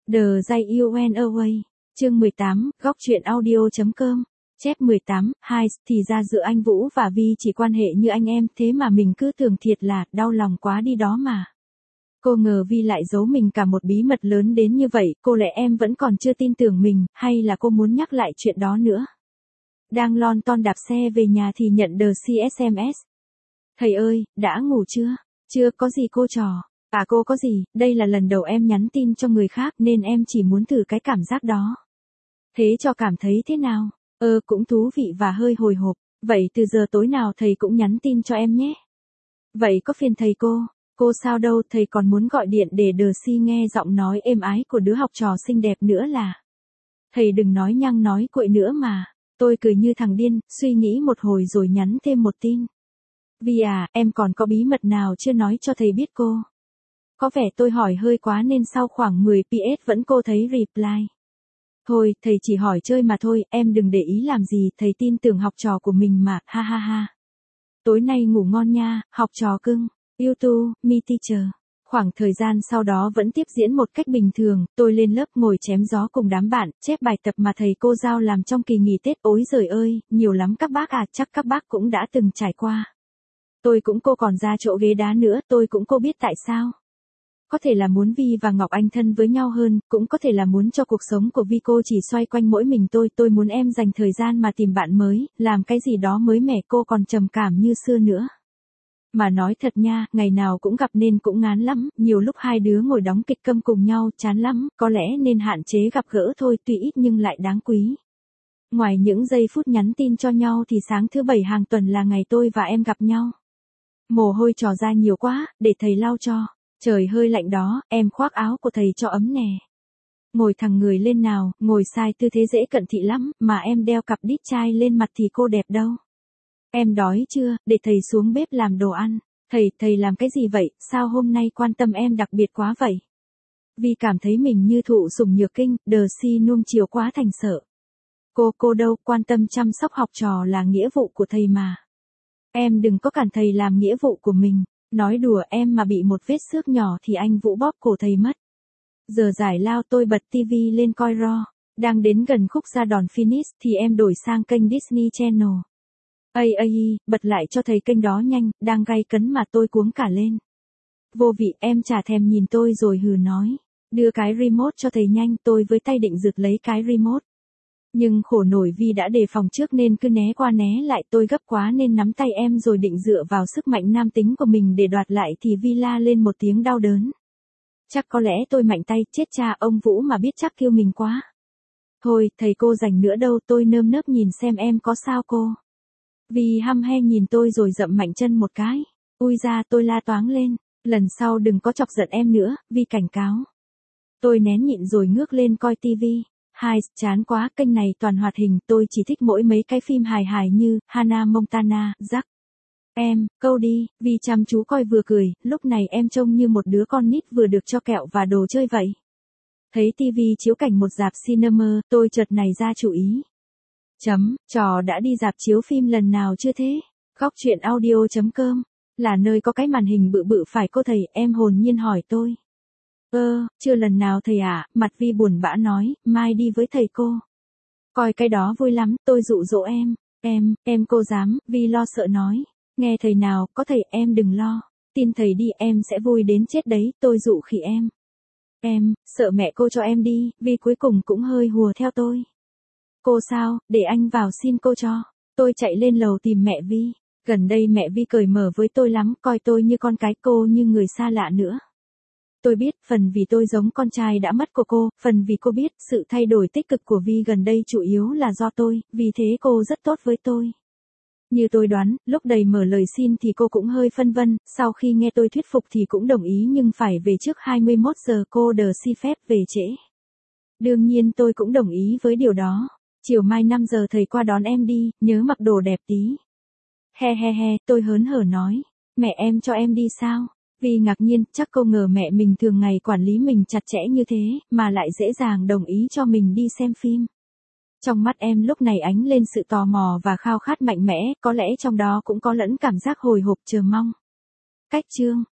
The Day You Went Away, chương 18, góc truyện audio.com, chép 18, thì ra giữa anh Vũ và Vi chỉ quan hệ như anh em, thế mà mình cứ tưởng thiệt là, đau lòng quá đi đó mà. Cô ngờ Vi lại giấu mình cả một bí mật lớn đến như vậy, cô lẽ em vẫn còn chưa tin tưởng mình, hay là cô muốn nhắc lại chuyện đó nữa. Đang lon ton đạp xe về nhà thì nhận The SMS. Thầy ơi, đã ngủ chưa? Chưa, có gì cô trò? À cô có gì, đây là lần đầu em nhắn tin cho người khác nên em chỉ muốn thử cái cảm giác đó. Thế cho cảm thấy thế nào? Cũng thú vị và hơi hồi hộp, vậy từ giờ tối nào thầy cũng nhắn tin cho em nhé. Vậy có phiền thầy cô? Cô sao đâu, thầy còn muốn gọi điện để nghe giọng nói êm ái của đứa học trò xinh đẹp nữa là. Thầy đừng nói nhăng nói cuội nữa mà. Tôi cười như thằng điên, suy nghĩ một hồi rồi nhắn thêm một tin. Vi à, em còn có bí mật nào chưa nói cho thầy biết cô? Có vẻ tôi hỏi hơi quá nên sau khoảng 10 PS vẫn cô thấy reply. Thôi, thầy chỉ hỏi chơi mà thôi, em đừng để ý làm gì, thầy tin tưởng học trò của mình mà, ha ha ha. Tối nay ngủ ngon nha, học trò cưng. You too, me teacher. Khoảng thời gian sau đó vẫn tiếp diễn một cách bình thường, tôi lên lớp ngồi chém gió cùng đám bạn, chép bài tập mà thầy cô giao làm trong kỳ nghỉ Tết. Ối giời ơi, nhiều lắm các bác à, chắc các bác cũng đã từng trải qua. Tôi cũng cô còn ra chỗ ghế đá nữa, tôi cũng cô biết tại sao. Có thể là muốn Vi và Ngọc Anh thân với nhau hơn, cũng có thể là muốn cho cuộc sống của Vi cô chỉ xoay quanh mỗi mình tôi muốn em dành thời gian mà tìm bạn mới, làm cái gì đó mới mẻ, cô còn trầm cảm như xưa nữa. Mà nói thật nha, ngày nào cũng gặp nên cũng ngán lắm, nhiều lúc hai đứa ngồi đóng kịch câm cùng nhau, chán lắm, có lẽ nên hạn chế gặp gỡ thôi, tuy ít nhưng lại đáng quý. Ngoài những giây phút nhắn tin cho nhau thì sáng thứ Bảy hàng tuần là ngày tôi và em gặp nhau. Mồ hôi trò ra nhiều quá, để thầy lau cho. Trời hơi lạnh đó, em khoác áo của thầy cho ấm nè. Ngồi thẳng người lên nào, ngồi sai tư thế dễ cận thị lắm, mà em đeo cặp đít chai lên mặt thì cô đẹp đâu. Em đói chưa, để thầy xuống bếp làm đồ ăn. Thầy làm cái gì vậy, sao hôm nay quan tâm em đặc biệt quá vậy? Vì cảm thấy mình như thụ sủng nhược kinh, nuông chiều quá thành sợ. Cô đâu, quan tâm chăm sóc học trò là nghĩa vụ của thầy mà. Em đừng có cản thầy làm nghĩa vụ của mình. Nói đùa, em mà bị một vết xước nhỏ thì anh Vũ bóp cổ thầy mất. Giờ giải lao tôi bật tivi lên coi Raw. Đang đến gần khúc ra đòn finish thì em đổi sang kênh Disney Channel. Bật lại cho thầy kênh đó nhanh, đang gay cấn mà tôi cuống cả lên. Vô vị, em chả thèm nhìn tôi rồi hừ nói. Đưa cái remote cho thầy nhanh, tôi với tay định giật lấy cái remote. Nhưng khổ nổi vì đã đề phòng trước nên cứ né qua né lại, tôi gấp quá nên nắm tay em rồi định dựa vào sức mạnh nam tính của mình để đoạt lại thì Vi la lên một tiếng đau đớn. Chắc có lẽ tôi mạnh tay, chết cha, ông Vũ mà biết chắc kêu mình quá. Thôi, thầy cô rảnh nữa đâu, tôi nơm nớp nhìn xem em có sao cô. Vi hăm he nhìn tôi rồi dậm mạnh chân một cái. Ui ra, tôi la toáng lên. Lần sau đừng có chọc giận em nữa, Vi cảnh cáo. Tôi nén nhịn rồi ngước lên coi tivi. Chán quá, kênh này toàn hoạt hình, tôi chỉ thích mỗi mấy cái phim hài hài như Hannah Montana, Jack. Em, câu đi, Vi chăm chú coi vừa cười, lúc này em trông như một đứa con nít vừa được cho kẹo và đồ chơi vậy. Thấy tivi chiếu cảnh một rạp cinema, tôi chợt nảy ra chủ ý. Trò đã đi rạp chiếu phim lần nào chưa thế? Góc truyện audio.com, là nơi có cái màn hình bự bự phải cô thầy, em hồn nhiên hỏi tôi. Chưa lần nào thầy ạ, mặt Vi buồn bã nói, mai đi với thầy cô. Coi cái đó vui lắm, tôi dụ dỗ em. Em cô dám, Vi lo sợ nói. Nghe thầy nào, có thầy em đừng lo. Tin thầy đi, em sẽ vui đến chết đấy, tôi dụ khỉ em. Em, sợ mẹ cô cho em đi, Vi cuối cùng cũng hơi hùa theo tôi. Cô sao, để anh vào xin cô cho. Tôi chạy lên lầu tìm mẹ Vi. Gần đây mẹ Vi cởi mở với tôi lắm, coi tôi như con cái, cô như người xa lạ nữa. Tôi biết, phần vì tôi giống con trai đã mất của cô, phần vì cô biết, sự thay đổi tích cực của Vi gần đây chủ yếu là do tôi, vì thế cô rất tốt với tôi. Như tôi đoán, lúc đầy mở lời xin thì cô cũng hơi phân vân, sau khi nghe tôi thuyết phục thì cũng đồng ý nhưng phải về trước 21 giờ, cô xin phép về trễ. Đương nhiên tôi cũng đồng ý với điều đó. Chiều mai 5 giờ thầy qua đón em đi, nhớ mặc đồ đẹp tí. He, tôi hớn hở nói, mẹ em cho em đi sao? Vi ngạc nhiên, chắc cô ngờ mẹ mình thường ngày quản lý mình chặt chẽ như thế, mà lại dễ dàng đồng ý cho mình đi xem phim. Trong mắt em lúc này ánh lên sự tò mò và khao khát mạnh mẽ, có lẽ trong đó cũng có lẫn cảm giác hồi hộp chờ mong. Cách chương